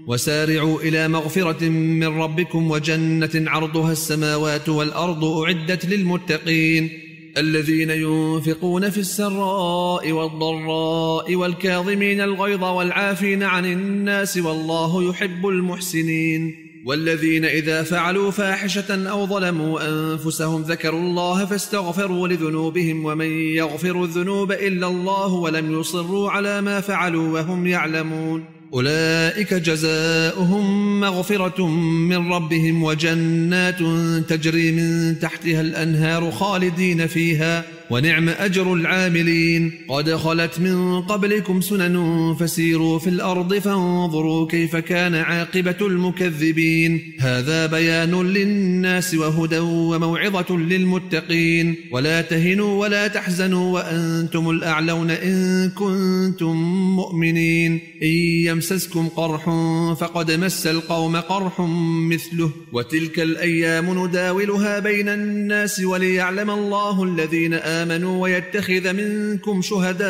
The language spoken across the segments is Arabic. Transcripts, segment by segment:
وسارعوا إلى مغفرة من ربكم وجنة عرضها السماوات والأرض أعدت للمتقين الذين ينفقون في السراء والضراء والكاظمين الغيظ والعافين عن الناس والله يحب المحسنين والذين إذا فعلوا فاحشة أو ظلموا أنفسهم ذكروا الله فاستغفروا لذنوبهم ومن يغفر الذنوب إلا الله ولم يصروا على ما فعلوا وهم يعلمون أولئك جزاؤهم مغفرة من ربهم وجنات تجري من تحتها الأنهار خالدين فيها ونعم أجر العاملين قد خلت من قبلكم سنن فسيروا في الأرض فانظروا كيف كان عاقبة المكذبين هذا بيان للناس وهدى وموعظة للمتقين ولا تهنوا ولا تحزنوا وأنتم الأعلون إن كنتم مؤمنين إن يمسسكم قرح فقد مس القوم قرح مثله وتلك الأيام نداولها بين الناس وليعلم الله الذين آمنوا ويتخذ منكم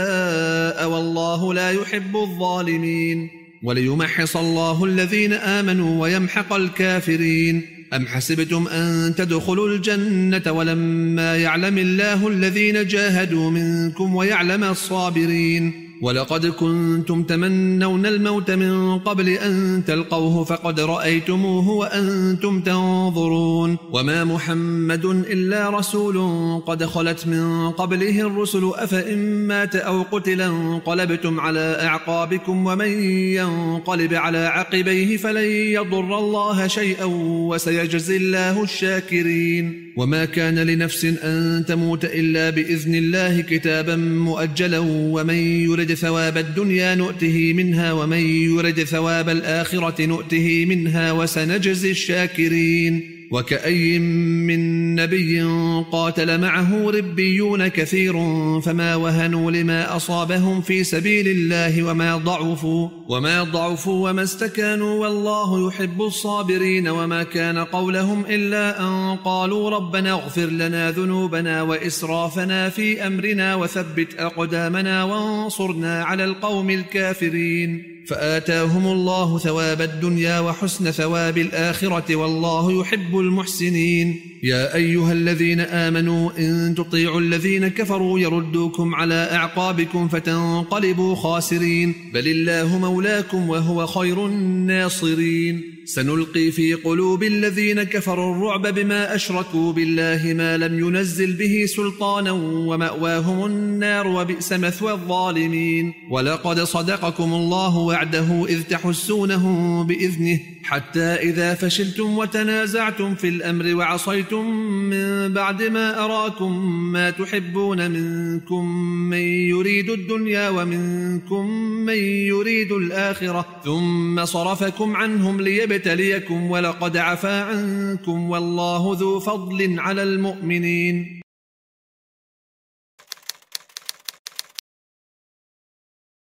شهداء والله لا يحب الظالمين وليمحص الله الذين آمنوا ويمحق الكافرين أم حسبتم أن تدخلوا الجنة ولما يعلم الله الذين جاهدوا منكم ويعلم الصابرين ولقد كنتم تمنون الموت من قبل أن تلقوه فقد رأيتموه وأنتم تنظرون وما محمد إلا رسول قد خلت من قبله الرسل أفإن مات أو قتل انقلبتم على أعقابكم ومن ينقلب على عقبيه فلن يضر الله شيئا وسيجزي الله الشاكرين وما كان لنفس أن تموت إلا بإذن الله كتابا مؤجلا ومن يرد ثواب الدنيا نؤته منها ومن يرد ثواب الآخرة نؤته منها وسنجزي الشاكرين وكأي من نبي قاتل معه ربيون كثير فما وهنوا لما أصابهم في سبيل الله وما ضعفوا وما استكانوا والله يحب الصابرين وما كان قولهم إلا أن قالوا ربنا اغفر لنا ذنوبنا وإسرافنا في أمرنا وثبت أقدامنا وانصرنا على القوم الكافرين فآتاهم الله ثواب الدنيا وحسن ثواب الآخرة والله يحب المحسنين يا أيها الذين آمنوا إن تطيعوا الذين كفروا يردوكم على أعقابكم فتنقلبوا خاسرين بل الله مولاكم وهو خير الناصرين سنلقي في قلوب الذين كفروا الرعب بما أشركوا بالله ما لم ينزل به سلطانا ومأواهم النار وبئس مثوى الظالمين ولقد صدقكم الله وعده إذ تحسونهم بإذنه حتى إذا فشلتم وتنازعتم في الأمر وعصيتم من بعد ما أراكم ما تحبون منكم من يريد الدنيا ومنكم من يريد الآخرة ثم صرفكم عنهم ليبتليكم ولقد عفا عنكم والله ذو فضل على المؤمنين